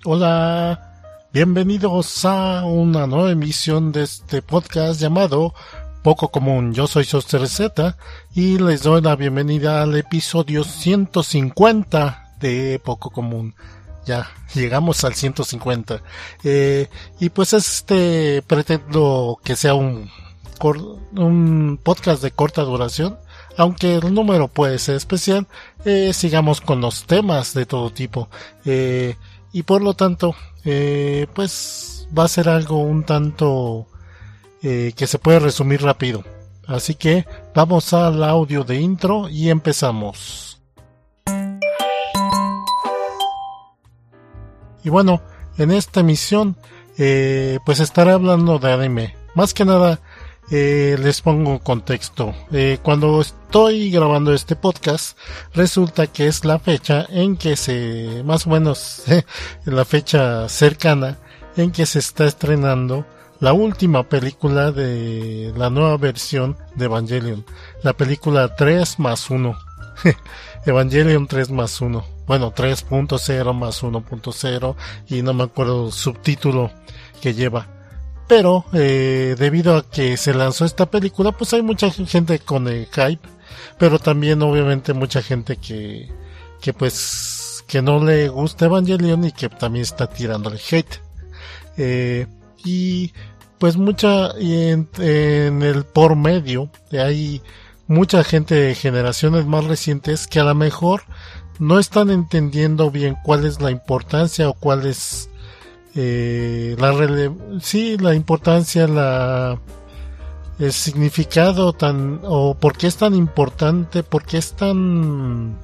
Hola, bienvenidos a una nueva emisión de este podcast llamado Poco Común. Yo soy Soster Z y les doy la bienvenida al episodio 150 de Poco Común. Ya llegamos al 150 y pues pretendo que sea un podcast de corta duración, aunque el número puede ser especial. Sigamos con los temas de todo tipo y por lo tanto pues va a ser algo un tanto que se puede resumir rápido, así que vamos al audio de intro y empezamos. Y bueno, en esta emisión pues estaré hablando de anime. Más que nada les pongo contexto. Cuando estoy grabando este podcast, resulta que es la fecha en que más o menos la fecha cercana en que se está estrenando la última película de la nueva versión de Evangelion, la película 3+1. Evangelion 3+1. Bueno, 3.0 más 1.0 y no me acuerdo el subtítulo que lleva. Pero debido a que se lanzó esta película, pues hay mucha gente con el hype, pero también obviamente mucha gente que no le gusta Evangelion y que también está tirándole hate. Y pues en el por medio hay mucha gente de generaciones más recientes que a lo mejor no están entendiendo bien cuál es la importancia o cuál es la importancia, el significado o por qué es tan importante, por qué es tan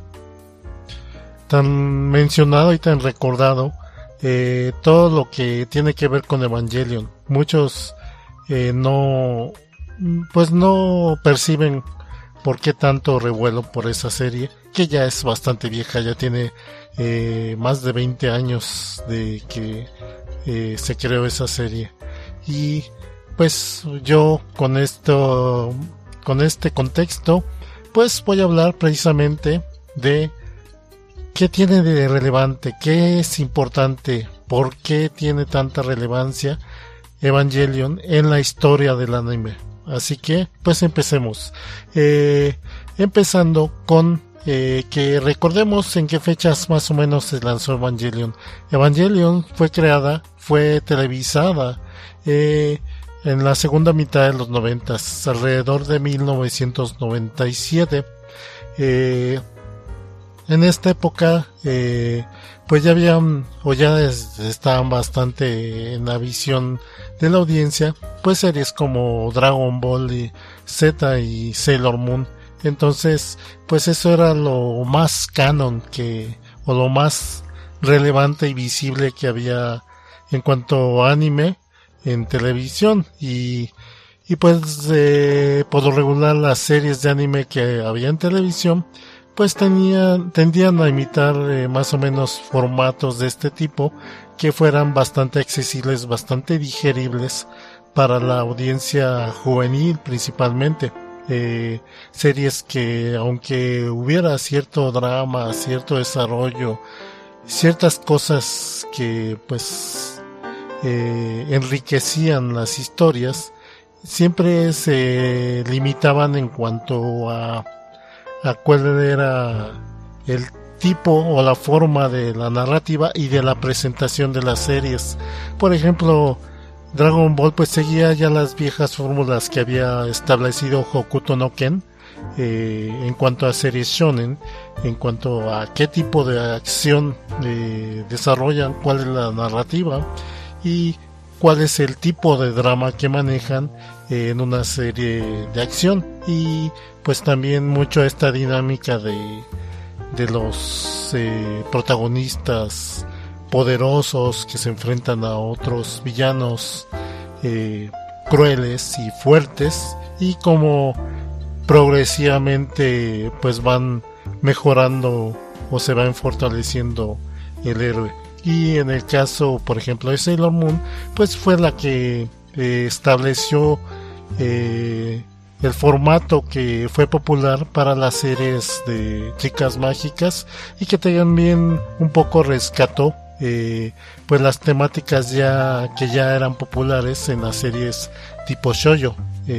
mencionado y tan recordado todo lo que tiene que ver con Evangelion. Muchos no perciben por qué tanto revuelo por esa serie, que ya es bastante vieja, ya tiene más de 20 años de que se creó esa serie. Y pues yo con este contexto pues voy a hablar precisamente de qué tiene de relevante, qué es importante, por qué tiene tanta relevancia Evangelion en la historia del anime. Así que pues empecemos, empezando con que recordemos en qué fechas más o menos se lanzó Evangelion. Evangelion fue televisada en la segunda mitad de los 90s, alrededor de 1997. En esta época pues ya estaban bastante en la visión de la audiencia pues series como Dragon Ball y Z y Sailor Moon. Entonces pues eso era lo más canon o lo más relevante y visible que había en cuanto a anime en televisión, y pues por lo regular las series de anime que había en televisión pues tendían a imitar más o menos formatos de este tipo que fueran bastante accesibles, bastante digeribles para la audiencia juvenil principalmente. Series que aunque hubiera cierto drama, cierto desarrollo, ciertas cosas que pues enriquecían las historias, siempre se limitaban en cuanto a cuál era el tipo o la forma de la narrativa y de la presentación de las series. Por ejemplo, Dragon Ball pues seguía ya las viejas fórmulas que había establecido Hokuto no Ken en cuanto a series shonen, en cuanto a qué tipo de acción desarrollan, cuál es la narrativa y cuál es el tipo de drama que manejan en una serie de acción. Y pues también mucho esta dinámica de los protagonistas poderosos que se enfrentan a otros villanos crueles y fuertes, y como progresivamente pues van mejorando o se van fortaleciendo el héroe. Y en el caso por ejemplo de Sailor Moon pues fue la que estableció el formato que fue popular para las series de chicas mágicas y que también un poco rescató pues las temáticas que ya eran populares en las series tipo shoujo.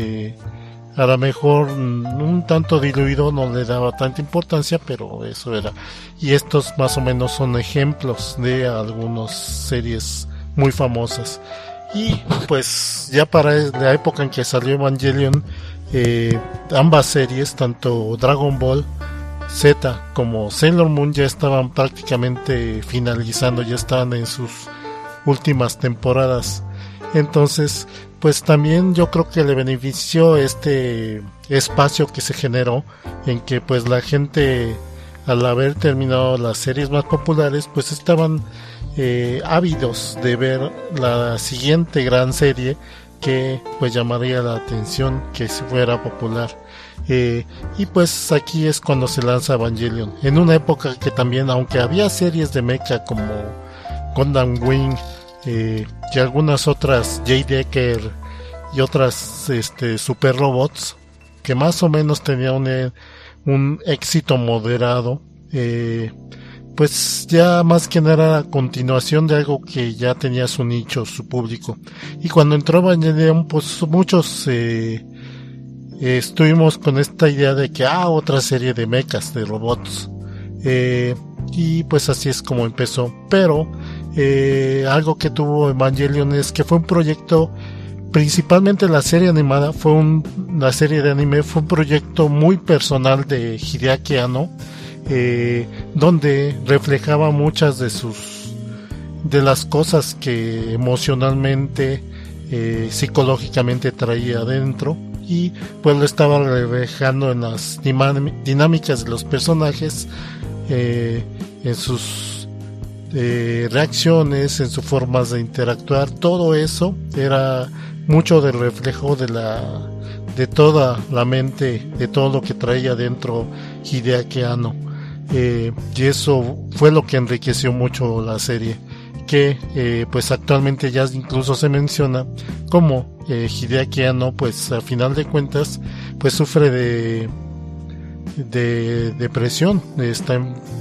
A lo mejor un tanto diluido, no le daba tanta importancia, pero eso era. Y estos más o menos son ejemplos de algunas series muy famosas. Y pues ya para la época en que salió Evangelion, ambas series, tanto Dragon Ball Z como Sailor Moon, ya estaban prácticamente finalizando, ya estaban en sus últimas temporadas. Entonces pues también yo creo que le benefició este espacio que se generó, en que pues la gente, al haber terminado las series más populares, pues estaban ávidos de ver la siguiente gran serie que pues llamaría la atención, que si fuera popular. Y pues aquí es cuando se lanza Evangelion, en una época que también, aunque había series de mecha como Gundam Wing, y algunas otras, J-Decker y otras super robots, que más o menos tenían un éxito moderado, pues ya más que nada era continuación de algo que ya tenía su nicho, su público. Y cuando entró Evangelion, pues muchos estuvimos con esta idea de que otra serie de mechas, de robots, y pues así es como empezó. Pero algo que tuvo Evangelion es que fue un proyecto, principalmente la serie animada, la serie de anime fue un proyecto muy personal de Hideaki Anno, donde reflejaba muchas de las cosas que emocionalmente, psicológicamente traía adentro, y pues lo estaba reflejando en las dinámicas de los personajes, en sus reacciones, en sus formas de interactuar. Todo eso era mucho del reflejo de toda la mente, de todo lo que traía dentro Hideaki Anno, y eso fue lo que enriqueció mucho la serie, que pues actualmente ya incluso se menciona como Hideaki Anno, pues a final de cuentas, pues sufre de depresión, está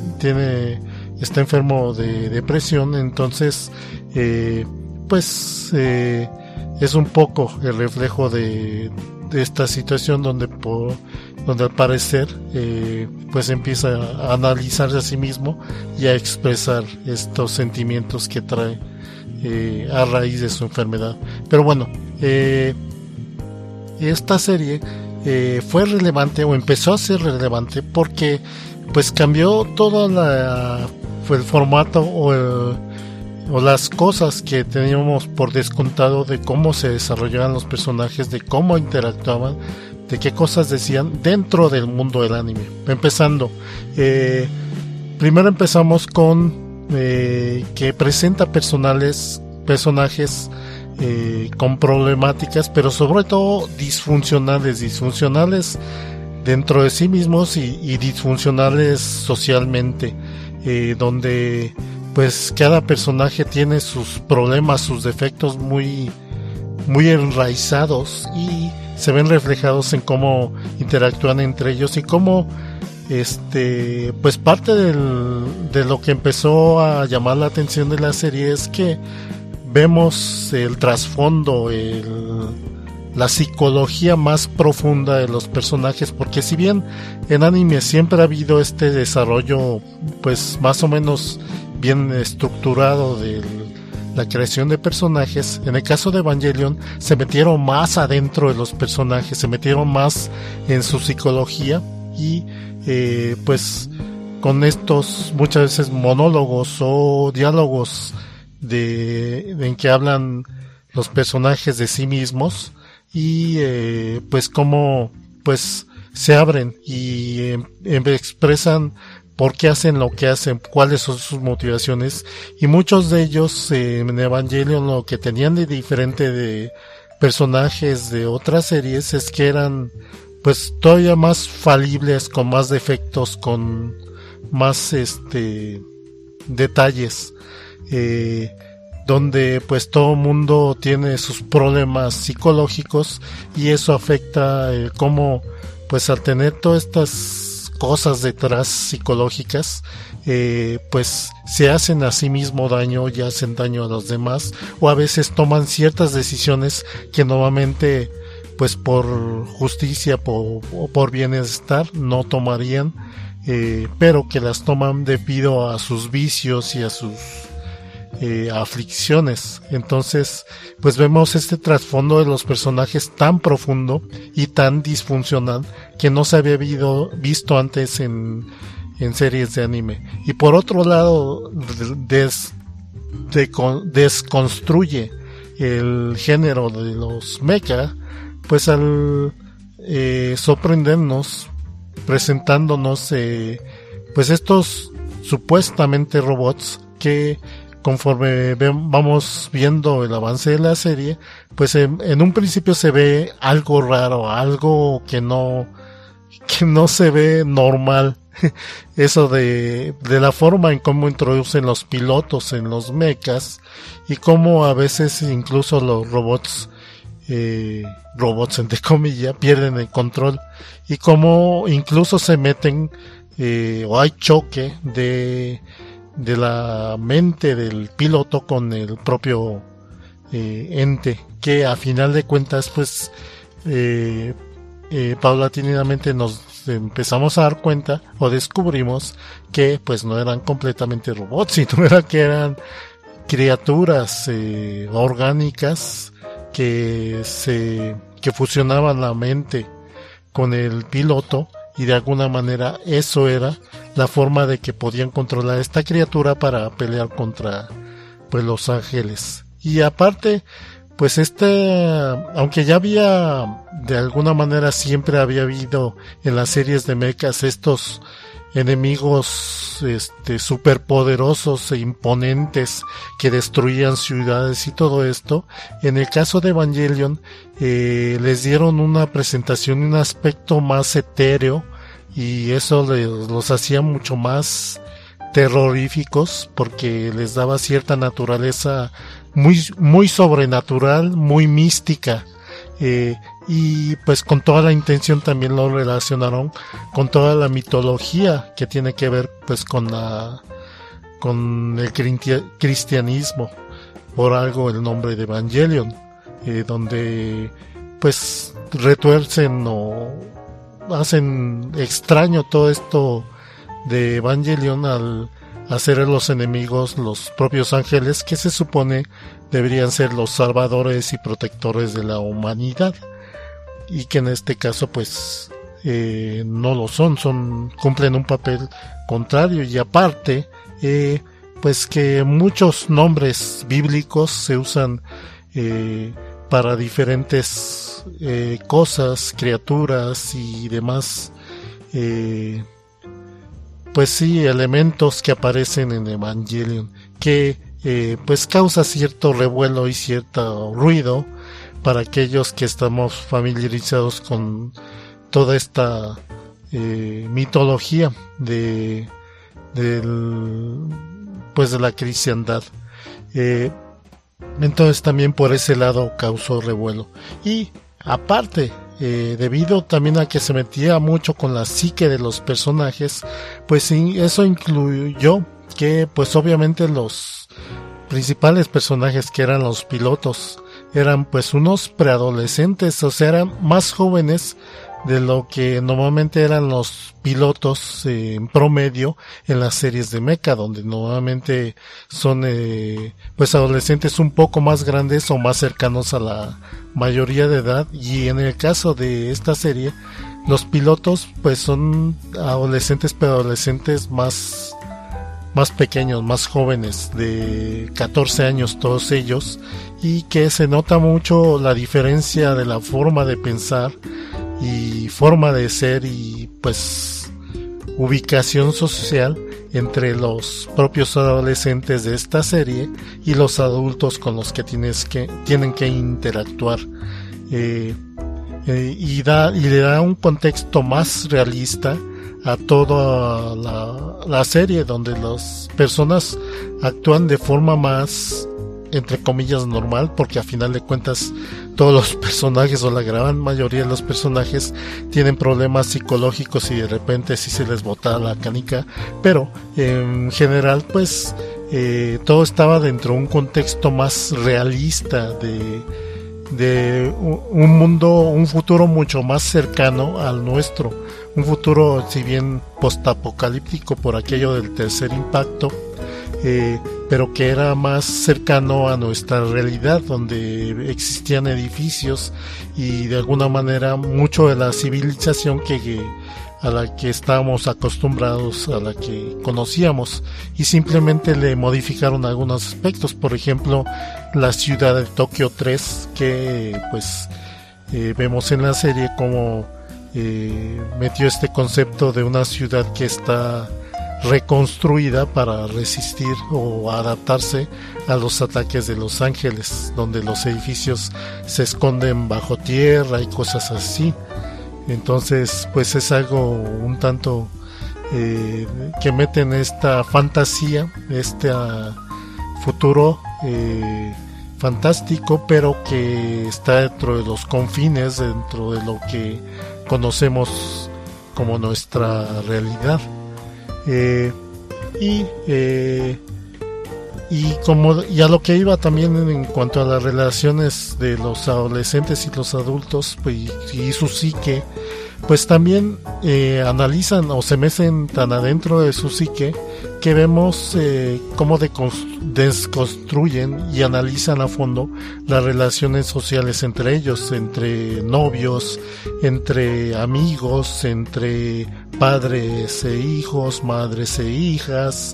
enfermo de depresión. Entonces pues es un poco el reflejo de esta situación donde al parecer pues empieza a analizarse a sí mismo y a expresar estos sentimientos que trae a raíz de su enfermedad. Pero bueno, esta serie fue relevante, o empezó a ser relevante, porque pues cambió todo el formato o las cosas que teníamos por descontado de cómo se desarrollaban los personajes, de cómo interactuaban, de qué cosas decían dentro del mundo del anime. Empezando, primero empezamos con que presenta personajes con problemáticas, pero sobre todo disfuncionales dentro de sí mismos y disfuncionales socialmente, donde pues cada personaje tiene sus problemas, sus defectos muy enraizados, y se ven reflejados en cómo interactúan entre ellos, y cómo pues parte de lo que empezó a llamar la atención de la serie es que vemos el trasfondo, la psicología más profunda de los personajes, porque si bien en anime siempre ha habido este desarrollo pues más o menos bien estructurado de la creación de personajes, en el caso de Evangelion se metieron más adentro de los personajes, se metieron más en su psicología, y pues con estos muchas veces monólogos o diálogos en que hablan los personajes de sí mismos, y pues cómo pues se abren y expresan por qué hacen lo que hacen, cuáles son sus motivaciones. Y muchos de ellos en Evangelion, lo que tenían de diferente de personajes de otras series es que eran pues todavía más falibles, con más defectos, con más detalles, donde pues todo mundo tiene sus problemas psicológicos, y eso afecta cómo pues al tener todas estas cosas detrás psicológicas, pues se hacen a sí mismo daño y hacen daño a los demás, o a veces toman ciertas decisiones que normalmente pues por justicia o por bienestar no tomarían, pero que las toman debido a sus vicios y a sus aflicciones. Entonces pues vemos este trasfondo de los personajes tan profundo y tan disfuncional que no se había visto antes en series de anime. Y por otro lado desconstruye el género de los mecha, pues al sorprendernos presentándonos pues estos supuestamente robots que conforme vamos viendo el avance de la serie, pues en un principio se ve algo raro, algo que no se ve normal. Eso de la forma en cómo introducen los pilotos en los mechas y cómo a veces incluso los robots entre comillas pierden el control y cómo incluso se meten o hay choque de la mente del piloto con el propio ente, que a final de cuentas pues paulatinamente nos empezamos a dar cuenta o descubrimos que pues no eran completamente robots, sino que eran criaturas orgánicas que fusionaban la mente con el piloto, y de alguna manera eso era la forma de que podían controlar esta criatura para pelear contra pues los ángeles. Y aparte pues aunque ya había de alguna manera siempre había habido en las series de mechas estos enemigos superpoderosos e imponentes que destruían ciudades y todo esto, en el caso de Evangelion les dieron una presentación y un aspecto más etéreo, y eso los hacía mucho más terroríficos porque les daba cierta naturaleza muy sobrenatural, muy mística, y pues con toda la intención también lo relacionaron con toda la mitología que tiene que ver pues con el cristianismo, por algo el nombre de Evangelion, donde pues retuercen o hacen extraño todo esto de Evangelion al hacer los enemigos los propios ángeles, que se supone deberían ser los salvadores y protectores de la humanidad, y que en este caso pues no lo son, cumplen un papel contrario. Y aparte pues que muchos nombres bíblicos se usan para diferentes cosas, criaturas y demás pues sí, elementos que aparecen en Evangelion, que pues causa cierto revuelo y cierto ruido para aquellos que estamos familiarizados con toda esta mitología de la cristiandad. Entonces también por ese lado causó revuelo. Y aparte, debido también a que se metía mucho con la psique de los personajes, pues eso incluyó que pues obviamente los principales personajes, que eran los pilotos, eran pues unos preadolescentes, o sea, eran más jóvenes de lo que normalmente eran los pilotos en promedio en las series de mecha, donde normalmente son pues adolescentes un poco más grandes o más cercanos a la mayoría de edad. Y en el caso de esta serie, los pilotos pues son adolescentes, pero adolescentes más pequeños, más jóvenes, de 14 años todos ellos, y que se nota mucho la diferencia de la forma de pensar y forma de ser y pues ubicación social entre los propios adolescentes de esta serie y los adultos con los que tienen que interactuar, y le da un contexto más realista a toda la serie, donde las personas actúan de forma más entre comillas normal, porque a final de cuentas todos los personajes o la gran mayoría de los personajes tienen problemas psicológicos y de repente sí se les bota la canica, pero en general pues todo estaba dentro de un contexto más realista de un mundo, un futuro mucho más cercano al nuestro, un futuro si bien postapocalíptico por aquello del tercer impacto, pero que era más cercano a nuestra realidad, donde existían edificios y de alguna manera mucho de la civilización a la que estábamos acostumbrados, a la que conocíamos, y simplemente le modificaron algunos aspectos. Por ejemplo, la ciudad de Tokio 3, que pues vemos en la serie como metió este concepto de una ciudad que está reconstruida para resistir o adaptarse a los ataques de Los Ángeles, donde los edificios se esconden bajo tierra y cosas así. Entonces pues es algo un tanto que mete en esta fantasía, este futuro fantástico, pero que está dentro de los confines, dentro de lo que conocemos como nuestra realidad. Y como ya lo que iba también en cuanto a las relaciones de los adolescentes y los adultos, pues, y su psique, pues también analizan o se meten tan adentro de su psique que vemos cómo desconstruyen y analizan a fondo las relaciones sociales entre ellos, entre novios, entre amigos, entre padres e hijos, madres e hijas,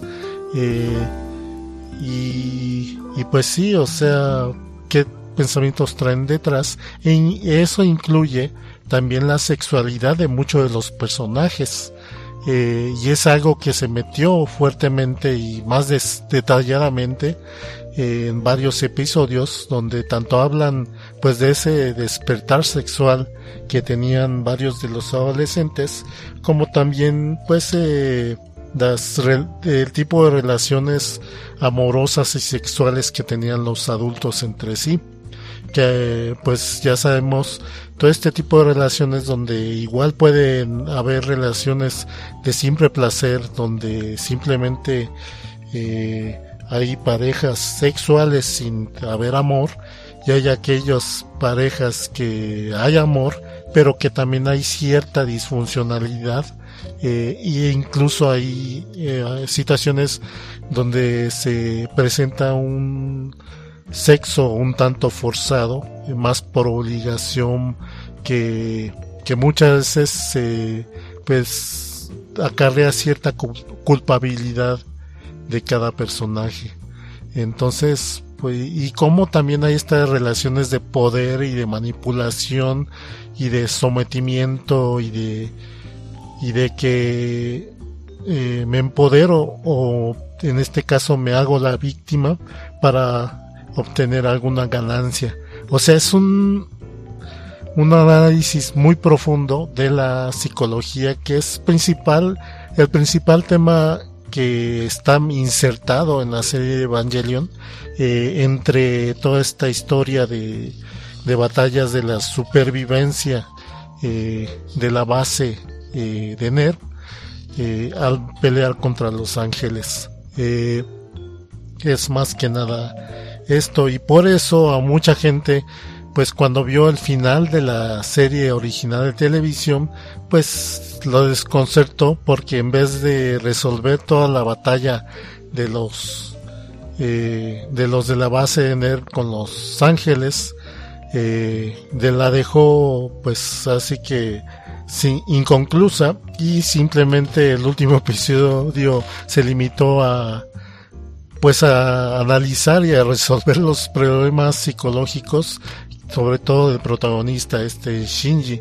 y pues sí, o sea, qué pensamientos traen detrás. Y eso incluye también la sexualidad de muchos de los personajes, y es algo que se metió fuertemente y más detalladamente en varios episodios, donde tanto hablan pues de ese despertar sexual que tenían varios de los adolescentes, como también pues el tipo de relaciones amorosas y sexuales que tenían los adultos entre sí, que pues ya sabemos todo este tipo de relaciones donde igual pueden haber relaciones de simple placer, donde simplemente hay parejas sexuales sin haber amor, y hay aquellas parejas que hay amor pero que también hay cierta disfuncionalidad, e incluso hay situaciones donde se presenta un sexo un tanto forzado, más por obligación, que muchas veces pues acarrea cierta culpabilidad de cada personaje. Entonces pues, y como también hay estas relaciones de poder y de manipulación y de sometimiento y de que me empodero, o en este caso me hago la víctima para obtener alguna ganancia. O sea, es un análisis muy profundo de la psicología, que es el principal tema que está insertado en la serie de Evangelion, entre toda esta historia de batallas de la supervivencia de la base de NERV, al pelear contra Los Ángeles. Es más que nada esto, y por eso a mucha gente, pues cuando vio el final de la serie original de televisión, pues lo desconcertó, porque en vez de resolver toda la batalla de los de la base de NERV con Los Ángeles, la dejó pues así que inconclusa, y simplemente el último episodio se limitó a analizar y a resolver los problemas psicológicos, sobre todo del protagonista, Shinji,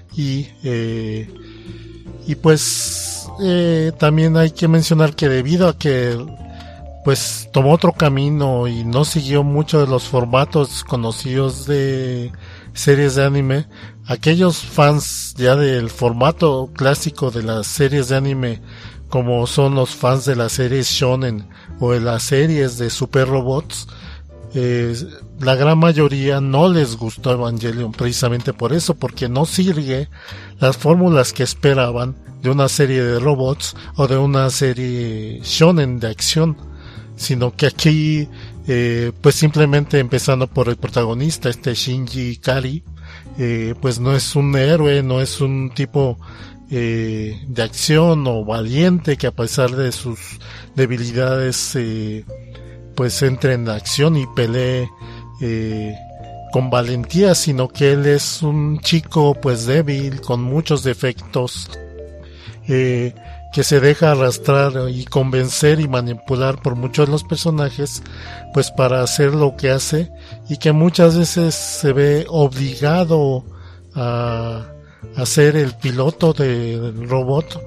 y pues también hay que mencionar que debido a que pues tomó otro camino y no siguió mucho de los formatos conocidos de series de anime, aquellos fans ya del formato clásico de las series de anime, como son los fans de las series shonen o de las series de super robots, eh, la gran mayoría no les gustó Evangelion precisamente por eso, porque no sigue las fórmulas que esperaban de una serie de robots o de una serie shonen de acción, sino que aquí pues simplemente empezando por el protagonista, Shinji Ikari, pues no es un héroe, no es un tipo de acción o valiente que a pesar de sus debilidades pues entre en acción y pelee con valentía, sino que él es un chico pues débil, con muchos defectos, que se deja arrastrar y convencer y manipular por muchos de los personajes pues para hacer lo que hace, y que muchas veces se ve obligado a ser el piloto del robot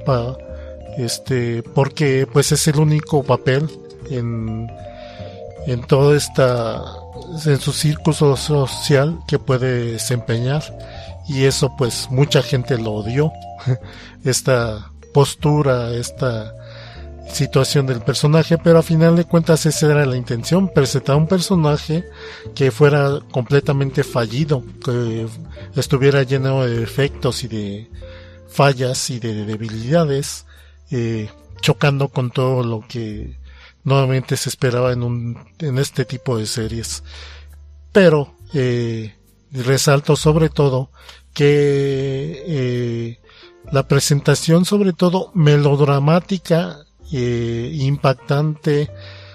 porque pues es el único papel en todo en su círculo social que puede desempeñar, y eso pues mucha gente lo odió. Esta postura, esta situación del personaje, pero a final de cuentas esa era la intención, presentar un personaje que fuera completamente fallido, que estuviera lleno de defectos y de fallas y de debilidades, chocando con todo lo que nuevamente se esperaba en este tipo de series. Pero resalto sobre todo que la presentación, sobre todo melodramática, impactante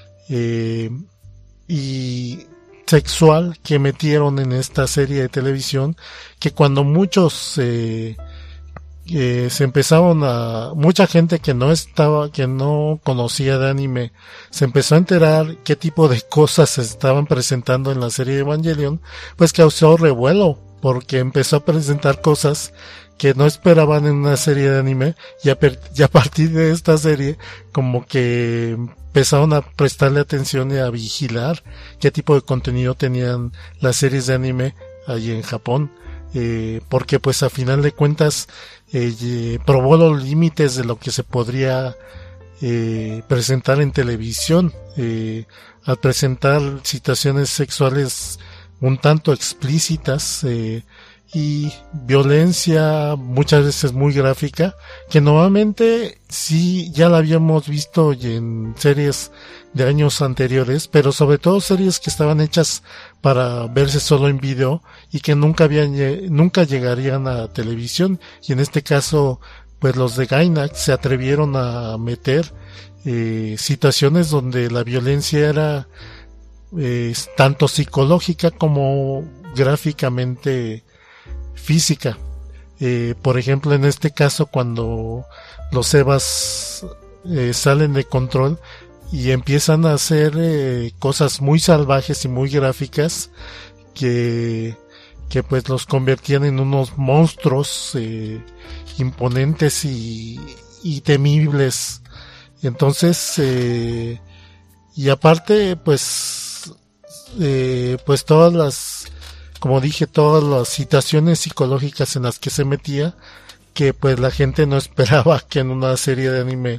y sexual que metieron en esta serie de televisión, que cuando muchos se empezaron mucha gente que no conocía de anime, se empezó a enterar qué tipo de cosas se estaban presentando en la serie de Evangelion, pues causó revuelo, porque empezó a presentar cosas que no esperaban en una serie de anime, y a partir de esta serie como que empezaron a prestarle atención y a vigilar qué tipo de contenido tenían las series de anime allí en Japón, porque pues a final de cuentas probó los límites de lo que se podría presentar en televisión, al presentar situaciones sexuales un tanto explícitas, y violencia muchas veces muy gráfica, que normalmente sí ya la habíamos visto en series de años anteriores, pero sobre todo series que estaban hechas para verse solo en video y que nunca llegarían a televisión, y en este caso pues los de Gainax se atrevieron a meter situaciones donde la violencia era tanto psicológica como gráficamente física. Por ejemplo, en este caso, cuando los Evas salen de control y empiezan a hacer cosas muy salvajes y muy gráficas que pues los convertían en unos monstruos imponentes y temibles. Entonces, y aparte, pues todas las, como dije, todas las situaciones psicológicas en las que se metía, que pues la gente no esperaba que en una serie de anime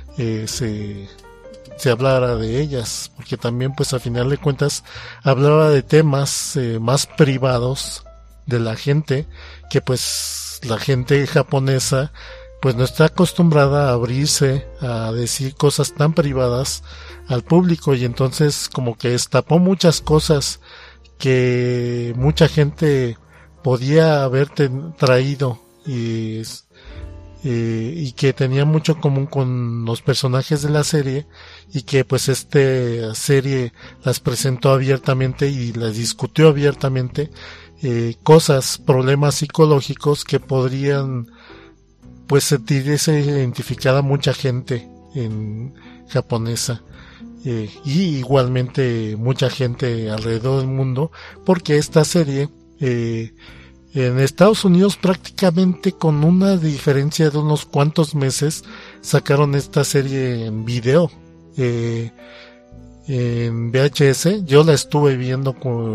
se hablara de ellas, porque también pues a final de cuentas hablaba de temas más privados de la gente, que pues la gente japonesa pues no está acostumbrada a abrirse a decir cosas tan privadas al público, y entonces como que destapó muchas cosas que mucha gente podía haber traído y que tenía mucho en común con los personajes de la serie, y que pues esta serie las presentó abiertamente y las discutió abiertamente, problemas psicológicos que podrían pues sentirse identificada mucha gente en japonesa, y igualmente mucha gente alrededor del mundo, porque esta serie en Estados Unidos prácticamente con una diferencia de unos cuantos meses sacaron esta serie en video, en VHS. Yo la estuve viendo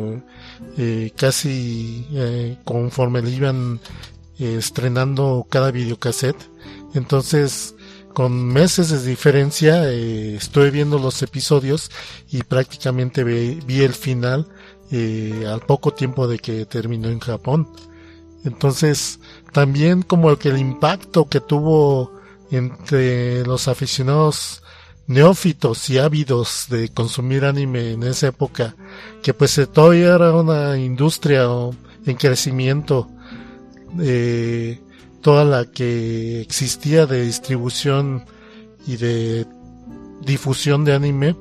casi conforme le iban estrenando cada videocassette. Entonces con meses de diferencia, estuve viendo los episodios y prácticamente vi el final al poco tiempo de que terminó en Japón. Entonces, también como que el impacto que tuvo entre los aficionados neófitos y ávidos de consumir anime en esa época, que pues todavía era una industria en crecimiento, toda la que existía de distribución y de difusión de anime,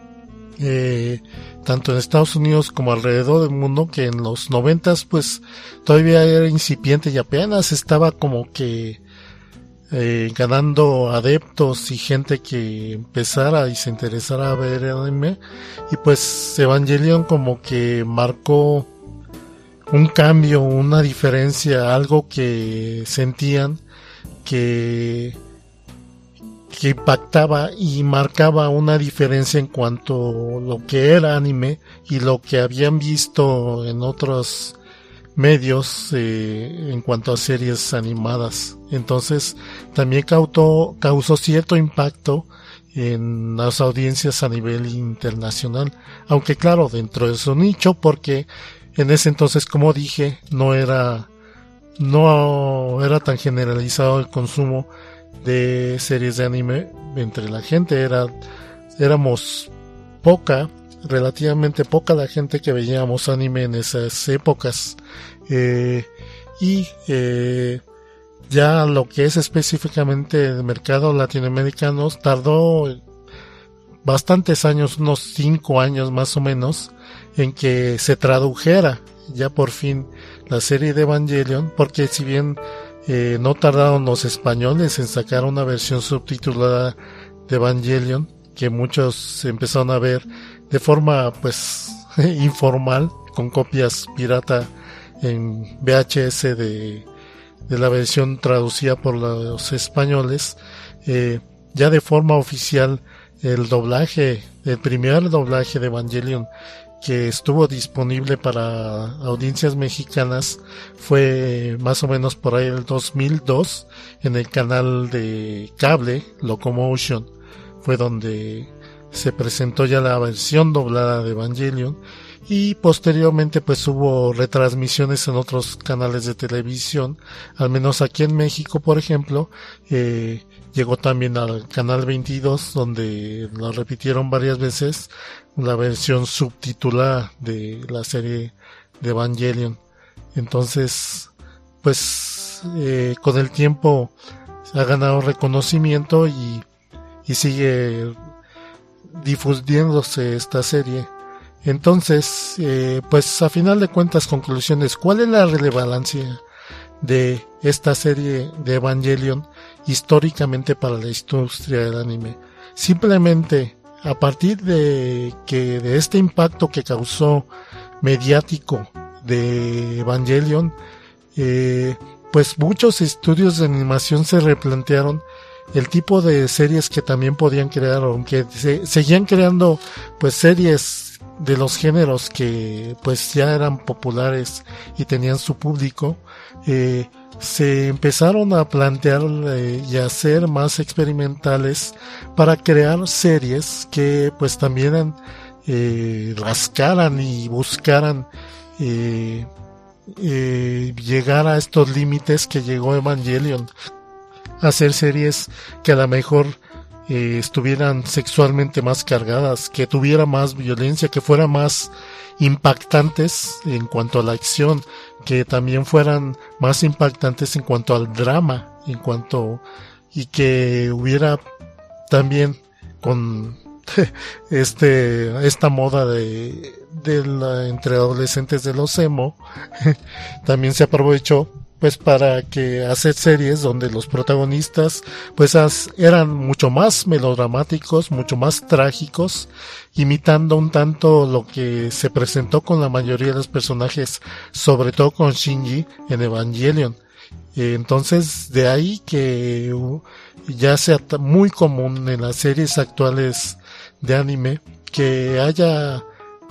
tanto en Estados Unidos como alrededor del mundo, que en los 90s pues todavía era incipiente y apenas estaba como que ganando adeptos y gente que empezara y se interesara a ver anime. Y pues Evangelion como que marcó un cambio, una diferencia, algo que sentían que impactaba y marcaba una diferencia en cuanto a lo que era anime y lo que habían visto en otros medios en cuanto a series animadas. Entonces también causó cierto impacto en las audiencias a nivel internacional, aunque claro, dentro de su nicho, porque en ese entonces, como dije, no era tan generalizado el consumo de series de anime entre la gente. Éramos relativamente poca la gente que veíamos anime en esas épocas, ya lo que es específicamente el mercado latinoamericano tardó bastantes años, unos 5 años más o menos, en que se tradujera ya por fin la serie de Evangelion, porque si bien no tardaron los españoles en sacar una versión subtitulada de Evangelion, que muchos empezaron a ver de forma pues informal, con copias pirata en VHS de la versión traducida por los españoles, ya de forma oficial el primer doblaje de Evangelion que estuvo disponible para audiencias mexicanas fue más o menos por ahí el 2002 en el canal de cable Locomotion. Fue donde se presentó ya la versión doblada de Evangelion, y posteriormente pues hubo retransmisiones en otros canales de televisión, al menos aquí en México, por ejemplo, llegó también al canal 22, donde lo repitieron varias veces, la versión subtitulada de la serie de Evangelion. Entonces, pues con el tiempo ha ganado reconocimiento y sigue difundiéndose esta serie. Entonces, pues a final de cuentas, conclusiones, ¿cuál es la relevancia de esta serie de Evangelion históricamente para la industria del anime? Simplemente a partir de este impacto que causó mediático de Evangelion, pues muchos estudios de animación se replantearon el tipo de series que también podían crear, aunque seguían creando pues series de los géneros que pues ya eran populares y tenían su público. Se empezaron a plantear y a ser más experimentales para crear series que pues también rascaran y buscaran llegar a estos límites que llegó Evangelion. Hacer series que a lo mejor estuvieran sexualmente más cargadas, que tuviera más violencia, que fueran más impactantes en cuanto a la acción, que también fueran más impactantes en cuanto al drama, y que hubiera también con esta moda entre adolescentes de los emo, también se aprovechó pues para que hacer series donde los protagonistas pues eran mucho más melodramáticos, mucho más trágicos, imitando un tanto lo que se presentó con la mayoría de los personajes, sobre todo con Shinji en Evangelion. Entonces de ahí que ya sea muy común en las series actuales de anime que haya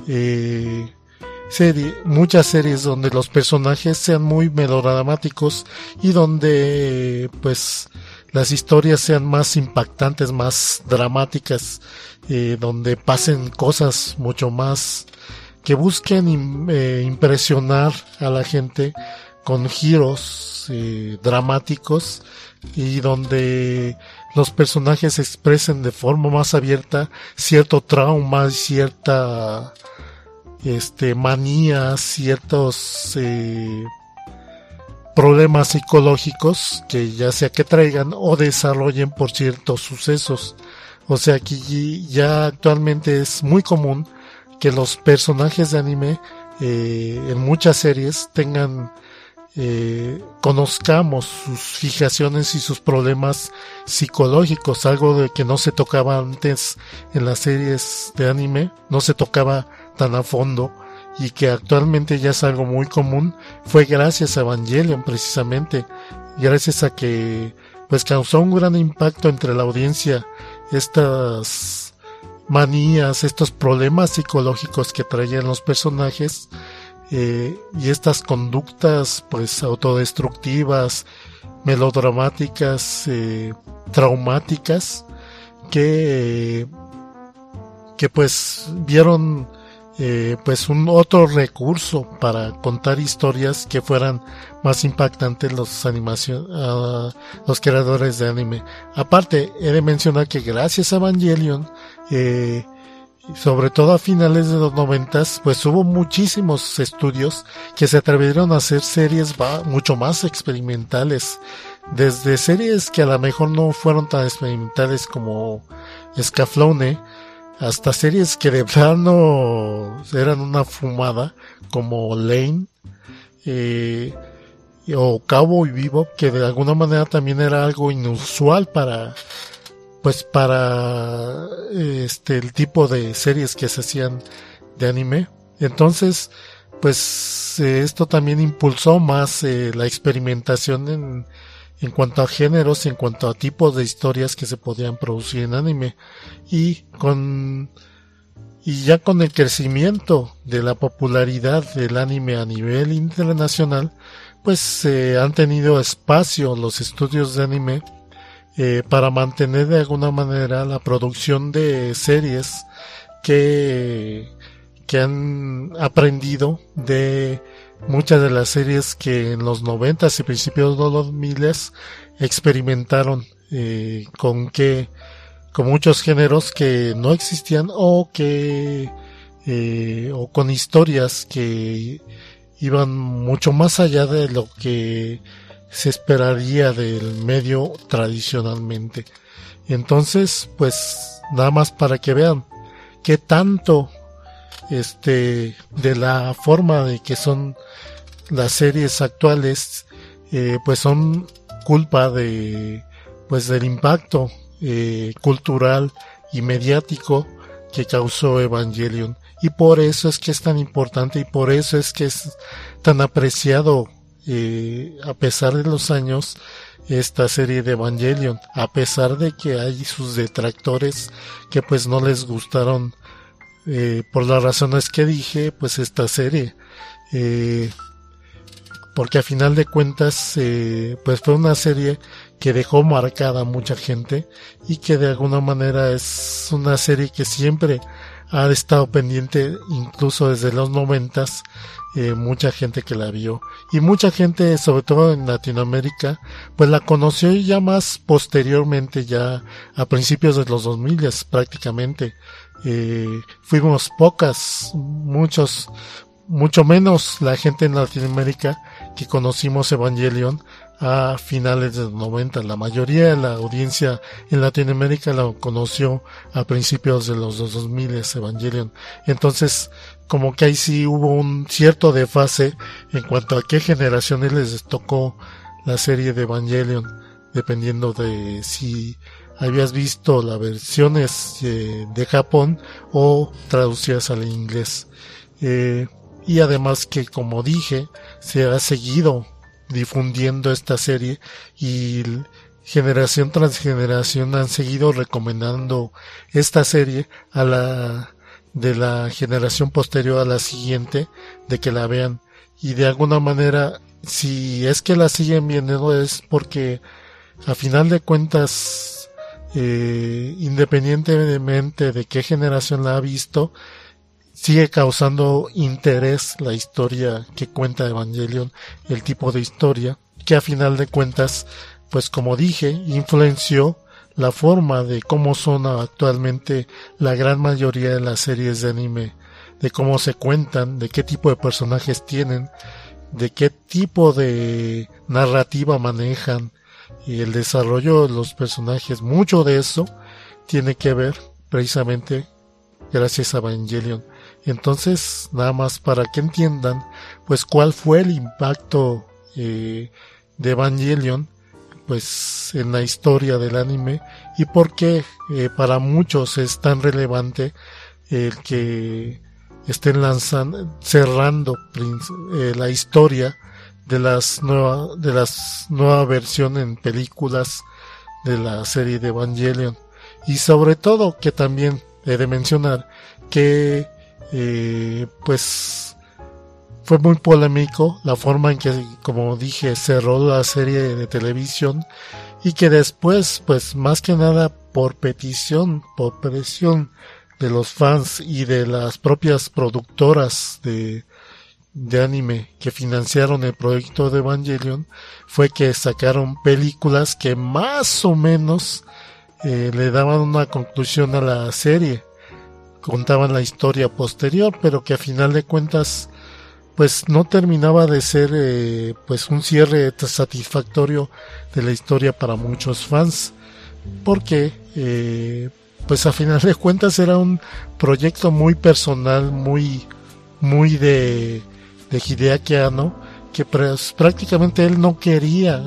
muchas series donde los personajes sean muy melodramáticos y donde pues las historias sean más impactantes, más dramáticas, donde pasen cosas mucho más que busquen impresionar a la gente con giros dramáticos, y donde los personajes expresen de forma más abierta cierto trauma, cierta manía, ciertos problemas psicológicos que ya sea que traigan o desarrollen por ciertos sucesos. O sea que ya actualmente es muy común que los personajes de anime en muchas series tengan conozcamos sus fijaciones y sus problemas psicológicos, algo de que no se tocaba antes en las series de anime, no se tocaba tan a fondo, y que actualmente ya es algo muy común. Fue gracias a Evangelion, precisamente, gracias a que pues causó un gran impacto entre la audiencia estas manías, estos problemas psicológicos que traían los personajes, y estas conductas pues autodestructivas, melodramáticas, traumáticas, que pues vieron pues un otro recurso para contar historias que fueran más impactantes los creadores de anime. Aparte, he de mencionar que gracias a Evangelion, sobre todo a finales de los 90s, pues hubo muchísimos estudios que se atrevieron a hacer series mucho más experimentales, desde series que a lo mejor no fueron tan experimentales como Scaflowne, hasta series que de plano eran una fumada, como Lane, o Cowboy Bebop, que de alguna manera también era algo inusual para el tipo de series que se hacían de anime. Entonces, pues esto también impulsó más la experimentación en cuanto a géneros, en cuanto a tipos de historias que se podían producir en anime, y ya con el crecimiento de la popularidad del anime a nivel internacional, pues han tenido espacio los estudios de anime para mantener de alguna manera la producción de series que han aprendido de muchas de las series que en los 90s y principios de los 2000s experimentaron con muchos géneros que no existían, o con historias que iban mucho más allá de lo que se esperaría del medio tradicionalmente. Entonces, pues nada más para que vean qué tanto de la forma de que son las series actuales, pues son culpa del impacto cultural y mediático que causó Evangelion, y por eso es que es tan importante, y por eso es que es tan apreciado a pesar de los años esta serie de Evangelion, a pesar de que hay sus detractores que pues no les gustaron por las razones que dije, pues esta serie, porque a final de cuentas pues fue una serie que dejó marcada a mucha gente, y que de alguna manera es una serie que siempre ha estado pendiente, incluso desde los 90s, mucha gente que la vio, y mucha gente, sobre todo en Latinoamérica, pues la conoció ya más posteriormente, ya a principios de los 2000 prácticamente. Fuimos pocas, mucho menos la gente en Latinoamérica que conocimos Evangelion a finales de los 90. La mayoría de la audiencia en Latinoamérica la conoció a principios de los 2000 Evangelion. Entonces, como que ahí sí hubo un cierto desfase en cuanto a qué generaciones les tocó la serie de Evangelion, dependiendo de si habías visto las versiones de Japón o traducidas al inglés. Y además que, como dije, se ha seguido difundiendo esta serie, y generación tras generación han seguido recomendando esta serie de la generación posterior a la siguiente, de que la vean, y de alguna manera, si es que la siguen viendo, es porque a final de cuentas, independientemente de qué generación la ha visto, sigue causando interés la historia que cuenta Evangelion, el tipo de historia, que a final de cuentas, pues como dije, influenció la forma de cómo son actualmente la gran mayoría de las series de anime, de cómo se cuentan, de qué tipo de personajes tienen, de qué tipo de narrativa manejan y el desarrollo de los personajes. Mucho de eso tiene que ver precisamente gracias a Evangelion. Entonces, nada más para que entiendan, pues cuál fue el impacto de Evangelion, pues en la historia del anime, y por qué para muchos es tan relevante el que estén cerrando la historia de las nueva versión en películas de la serie de Evangelion. Y sobre todo que también he de mencionar que pues fue muy polémico la forma en que, como dije, cerró la serie de televisión, y que después, pues más que nada por petición, por presión de los fans y de las propias productoras de anime que financiaron el proyecto de Evangelion, fue que sacaron películas que más o menos le daban una conclusión a la serie, contaban la historia posterior, pero que a final de cuentas pues no terminaba de ser pues un cierre satisfactorio de la historia para muchos fans, porque pues a final de cuentas era un proyecto muy personal, muy de Hideaki Anno, que pues prácticamente él no quería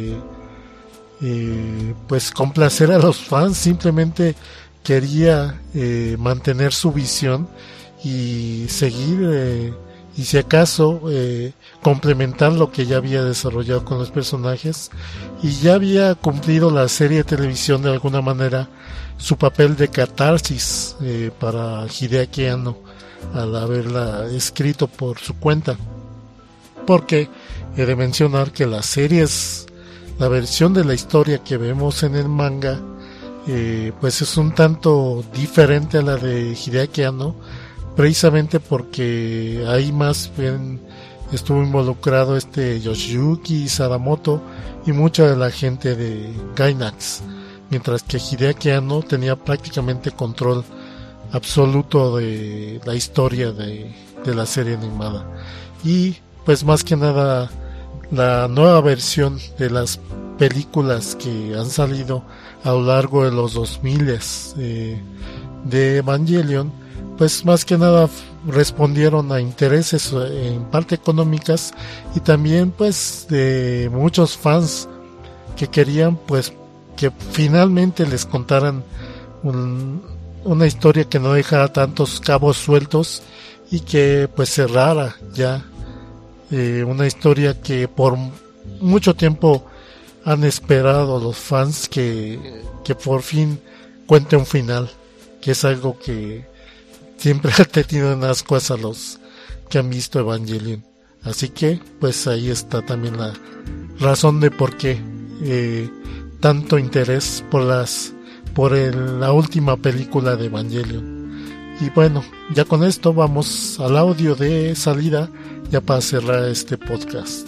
pues complacer a los fans, simplemente quería mantener su visión y seguir y si acaso complementar lo que ya había desarrollado con los personajes, y ya había cumplido la serie de televisión de alguna manera su papel de catarsis para Hideaki Anno al haberla escrito por su cuenta, porque he de mencionar que la versión de la historia que vemos en el manga pues es un tanto diferente a la de Hideaki Anno, precisamente porque ahí más bien estuvo involucrado Yoshiyuki Sadamoto y mucha de la gente de Gainax, mientras que Hideaki Anno tenía prácticamente control absoluto de la historia de la serie animada. Y pues más que nada la nueva versión de las películas que han salido a lo largo de los 2000 de Evangelion, pues más que nada respondieron a intereses en parte económicas, y también pues de muchos fans que querían pues que finalmente les contaran una historia que no dejara tantos cabos sueltos y que pues cerrara ya una historia que por mucho tiempo han esperado los fans que por fin cuente un final, que es algo que siempre ha tenido en ascuas a los que han visto Evangelion. Así que pues ahí está también la razón de por qué tanto interés por la última película de Evangelion. Y bueno, ya con esto vamos al audio de salida ya para cerrar este podcast.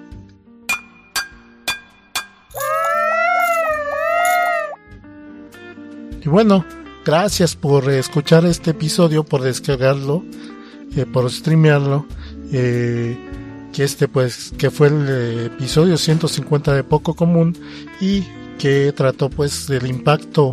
Y bueno, gracias por escuchar este episodio, por descargarlo, por streamearlo, que fue el episodio 150 de Poco Común, y que trató pues del impacto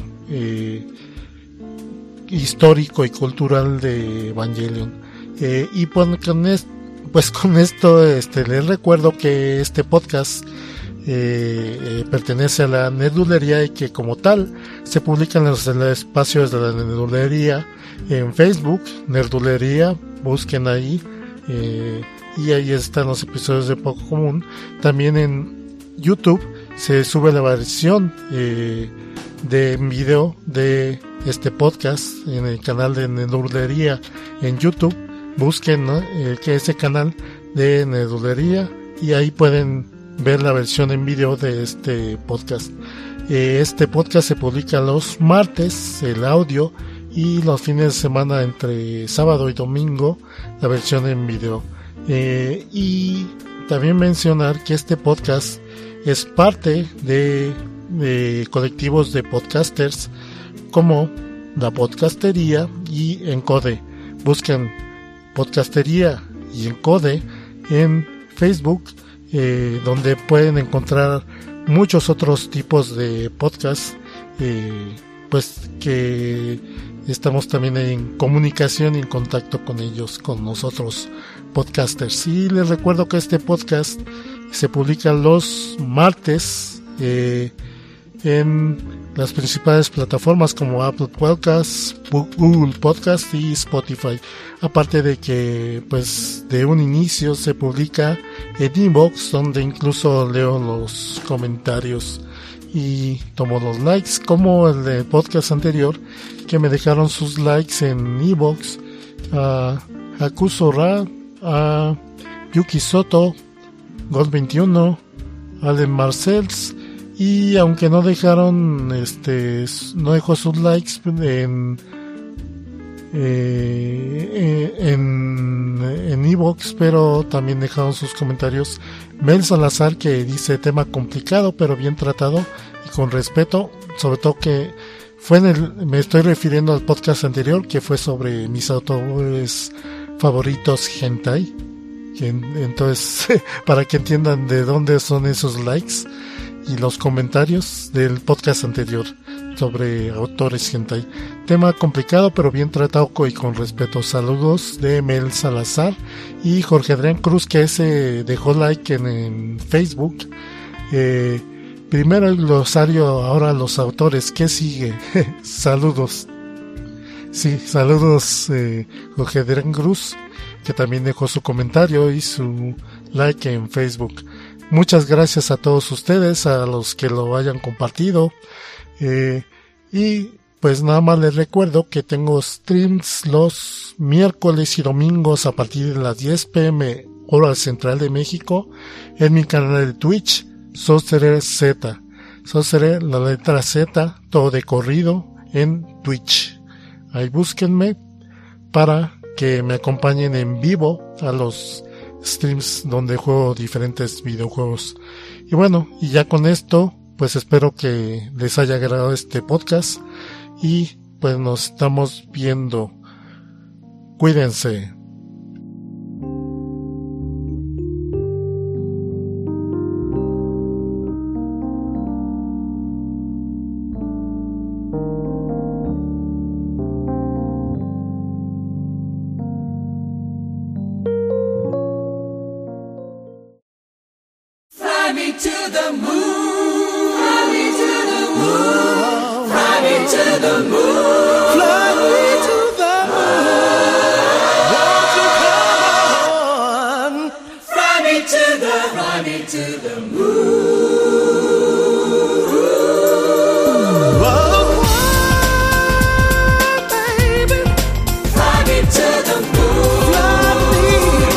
histórico y cultural de Evangelion. Y con esto les recuerdo que este podcast pertenece a la Nerdulería, y que como tal se publican los espacios de la Nerdulería en Facebook, Nerdulería, busquen ahí, y ahí están los episodios de Poco Común. También en YouTube se sube la versión de video de este podcast en el canal de Nerdulería en YouTube. Busquen, ¿no? Que ese canal de Nerdulería, y ahí pueden ver la versión en video de este podcast. Este podcast se publica los martes, el audio, y los fines de semana entre sábado y domingo la versión en video. Y también mencionar que este podcast es parte de colectivos de podcasters como La Podcastería y Encode. Buscan Podcastería y Encode en Facebook, donde pueden encontrar muchos otros tipos de podcasts, pues que estamos también en comunicación y en contacto con ellos, con nosotros podcasters. Y les recuerdo que este podcast se publica los martes en las principales plataformas como Apple Podcasts, Google Podcasts y Spotify. Aparte de que pues de un inicio se publica en iVoox, donde incluso leo los comentarios y tomo los likes, como el de podcast anterior, que me dejaron sus likes en iVoox, a Hakuso Ra, a Yuki Soto, God21, Allen Marcells, y aunque no dejaron no dejó sus likes en iVoox, pero también dejaron sus comentarios Mel Salazar, que dice: tema complicado pero bien tratado y con respeto, sobre todo que fue me estoy refiriendo al podcast anterior, que fue sobre mis autores favoritos hentai, entonces para que entiendan de dónde son esos likes y los comentarios del podcast anterior sobre autores hentai. Tema complicado pero bien tratado y con respeto. Saludos de Mel Salazar y Jorge Adrián Cruz, que se dejó like en Facebook. Primero el glosario, ahora los autores. ¿Qué sigue? Saludos. Sí, saludos Jorge Adrián Cruz, que también dejó su comentario y su like en Facebook. Muchas gracias a todos ustedes, a los que lo hayan compartido. Y pues nada más les recuerdo que tengo streams los miércoles y domingos a partir de las 10 p.m. hora central de México en mi canal de Twitch, Sorcerer Z. Sorcerer, la letra Z, todo de corrido en Twitch. Ahí búsquenme para que me acompañen en vivo a los streams donde juego diferentes videojuegos. Y bueno, y ya con esto pues espero que les haya agradado este podcast y pues nos estamos viendo. Cuídense. Fly me to the moon. Fly me to the moon. Fly me to the moon. Fly me to the moon. Won't you come on? Fly me to the moon. Oh, baby. Fly me to the moon. Fly me.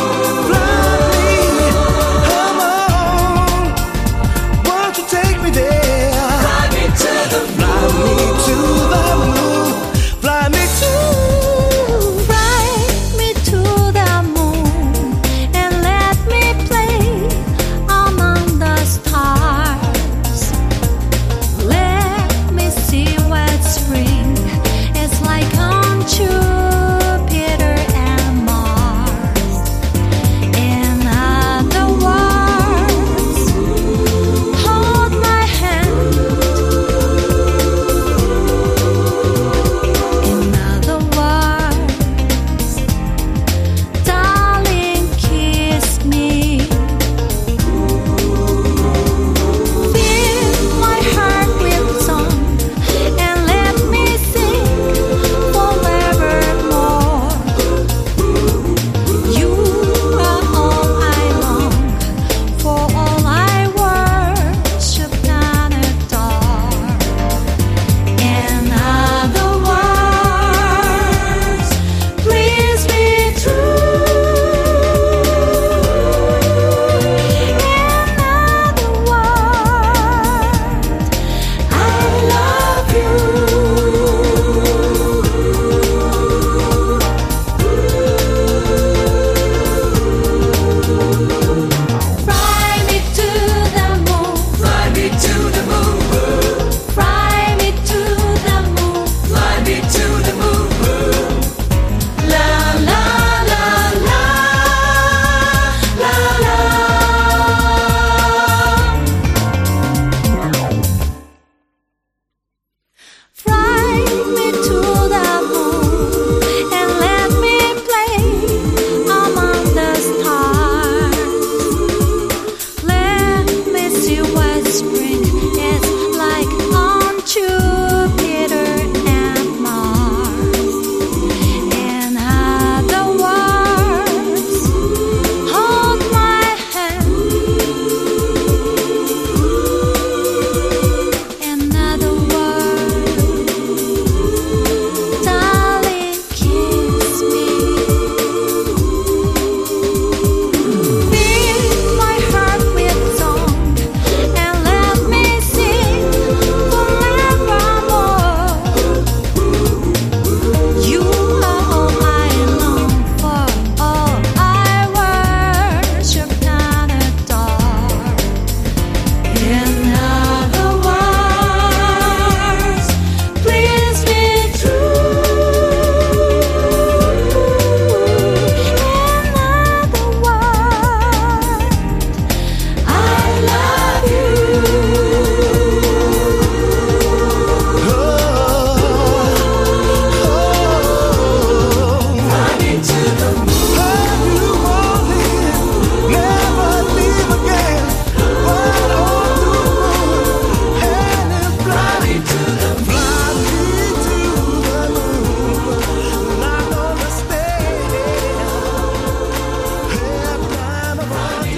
Come on. Won't you take me there? Fly me to the moon. Fly me to the moon. Fly me to. Fly me to the moon and let me play among the stars.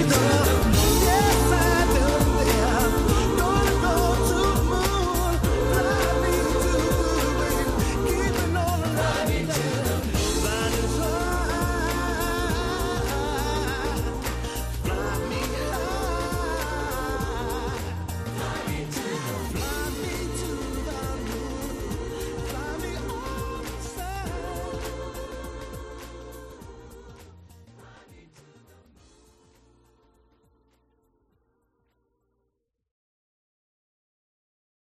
the